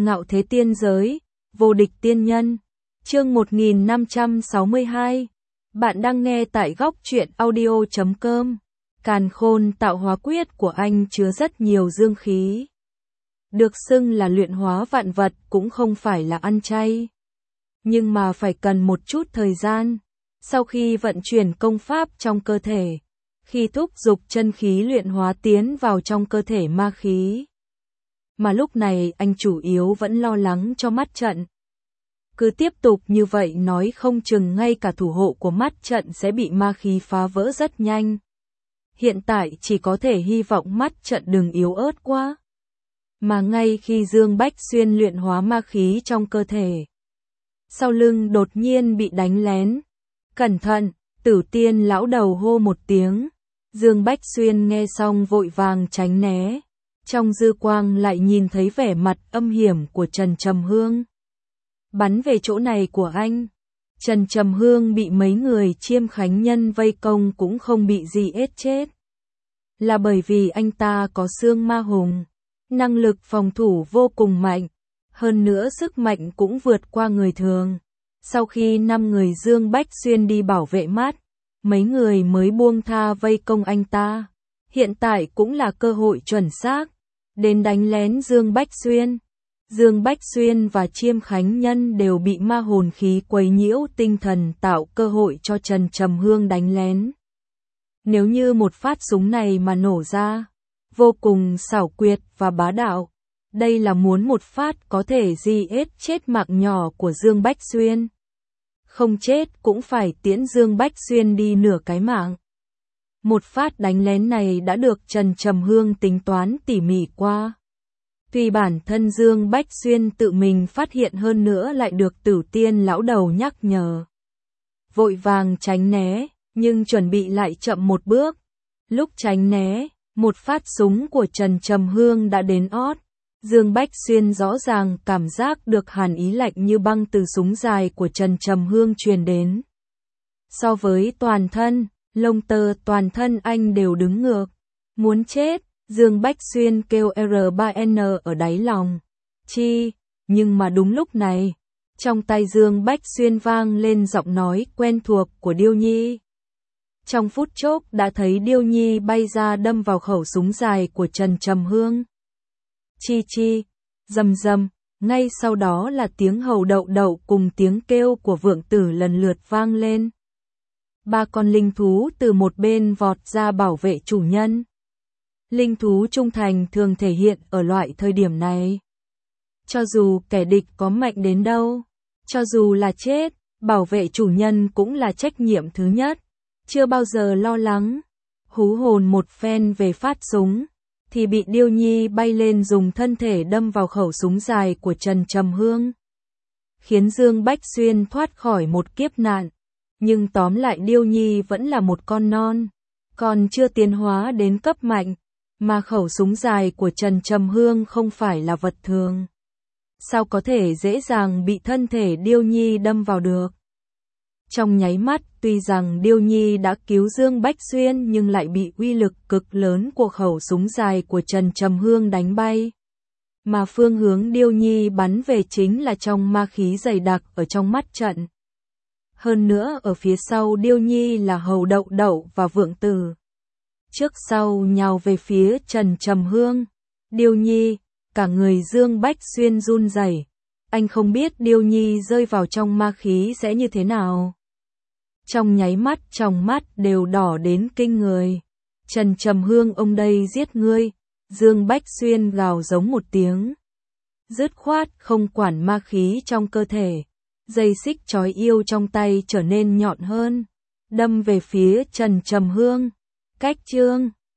Ngạo thế tiên giới, vô địch tiên nhân. Chương 1562. Bạn đang nghe tại góc truyện audio.com. Càn khôn tạo hóa quyết của anh chứa rất nhiều dương khí. Được xưng là luyện hóa vạn vật cũng không phải là ăn chay. Nhưng mà phải cần một chút thời gian. Sau khi vận chuyển công pháp trong cơ thể, khi thúc dục chân khí luyện hóa tiến vào trong cơ thể ma khí. Mà lúc này anh chủ yếu vẫn lo lắng cho mắt trận. Cứ tiếp tục như vậy nói không chừng ngay cả thủ hộ của mắt trận sẽ bị ma khí phá vỡ rất nhanh. Hiện tại chỉ có thể hy vọng mắt trận đừng yếu ớt quá. Mà ngay khi Dương Bách Xuyên luyện hóa ma khí trong cơ thể, sau lưng đột nhiên bị đánh lén. Cẩn thận, Tử Tiên lão đầu hô một tiếng. Dương Bách Xuyên nghe xong vội vàng tránh né. Trong dư quang lại nhìn thấy vẻ mặt âm hiểm của Trần Trầm Hương. Bắn về chỗ này của anh. Trần Trầm Hương bị mấy người Chiêm Khánh Nhân vây công cũng không bị gì ết chết. Là bởi vì anh ta có xương ma hùng. Năng lực phòng thủ vô cùng mạnh. Hơn nữa sức mạnh cũng vượt qua người thường. Sau khi 5 người Dương Bách Xuyên đi bảo vệ mắt, mấy người mới buông tha vây công anh ta. Hiện tại cũng là cơ hội chuẩn xác. Đến đánh lén Dương Bách Xuyên. Dương Bách Xuyên và Chiêm Khánh Nhân đều bị ma hồn khí quấy nhiễu tinh thần tạo cơ hội cho Trần Trầm Hương đánh lén. Nếu như một phát súng này mà nổ ra, vô cùng xảo quyệt và bá đạo. Đây là muốn một phát có thể chết mạng nhỏ của Dương Bách Xuyên. Không chết cũng phải tiễn Dương Bách Xuyên đi nửa cái mạng. Một phát đánh lén này đã được Trần Trầm Hương tính toán tỉ mỉ qua. Tuy bản thân Dương Bách Xuyên tự mình phát hiện hơn nữa lại được Tử Tiên lão đầu nhắc nhở. Vội vàng tránh né, nhưng chuẩn bị lại chậm một bước. Lúc tránh né, một phát súng của Trần Trầm Hương đã đến ót. Dương Bách Xuyên rõ ràng cảm giác được hàn ý lạnh như băng từ súng dài của Trần Trầm Hương truyền đến. So với toàn thân, lông tơ toàn thân anh đều đứng ngược. Muốn chết, Dương Bách Xuyên kêu R3N ở đáy lòng. Nhưng mà đúng lúc này, trong tay Dương Bách Xuyên vang lên giọng nói quen thuộc của Điêu Nhi. Trong phút chốc đã thấy Điêu Nhi bay ra đâm vào khẩu súng dài của Trần Trầm Hương. Rầm rầm, ngay sau đó là tiếng hầu đậu đậu cùng tiếng kêu của Vượng Tử lần lượt vang lên. 3 con linh thú từ một bên vọt ra bảo vệ chủ nhân. Linh thú trung thành thường thể hiện ở loại thời điểm này. Cho dù kẻ địch có mạnh đến đâu, cho dù là chết, bảo vệ chủ nhân cũng là trách nhiệm thứ nhất. Chưa bao giờ lo lắng. Hú hồn một phen về phát súng, thì bị Điêu Nhi bay lên dùng thân thể đâm vào khẩu súng dài của Trần Trầm Hương. Khiến Dương Bách Xuyên thoát khỏi một kiếp nạn. Nhưng tóm lại Điêu Nhi vẫn là một con non, còn chưa tiến hóa đến cấp mạnh, mà khẩu súng dài của Trần Trầm Hương không phải là vật thường. Sao có thể dễ dàng bị thân thể Điêu Nhi đâm vào được? Trong nháy mắt, tuy rằng Điêu Nhi đã cứu Dương Bách Xuyên nhưng lại bị uy lực cực lớn của khẩu súng dài của Trần Trầm Hương đánh bay. Mà phương hướng Điêu Nhi bắn về chính là trong ma khí dày đặc ở trong mắt trận. Hơn nữa ở phía sau Điêu Nhi là hầu đậu đậu và Vượng Tử. Trước sau nhào về phía Trần Trầm Hương. Điêu Nhi, cả người Dương Bách Xuyên run rẩy. Anh không biết Điêu Nhi rơi vào trong ma khí sẽ như thế nào. Trong nháy mắt trong mắt đều đỏ đến kinh người. Trần Trầm Hương ông đây giết ngươi. Dương Bách Xuyên gào giống một tiếng. Dứt khoát không quản ma khí trong cơ thể. Dây xích trói yêu trong tay trở nên nhọn hơn. Đâm về phía Trần Trầm Hương. Cách chương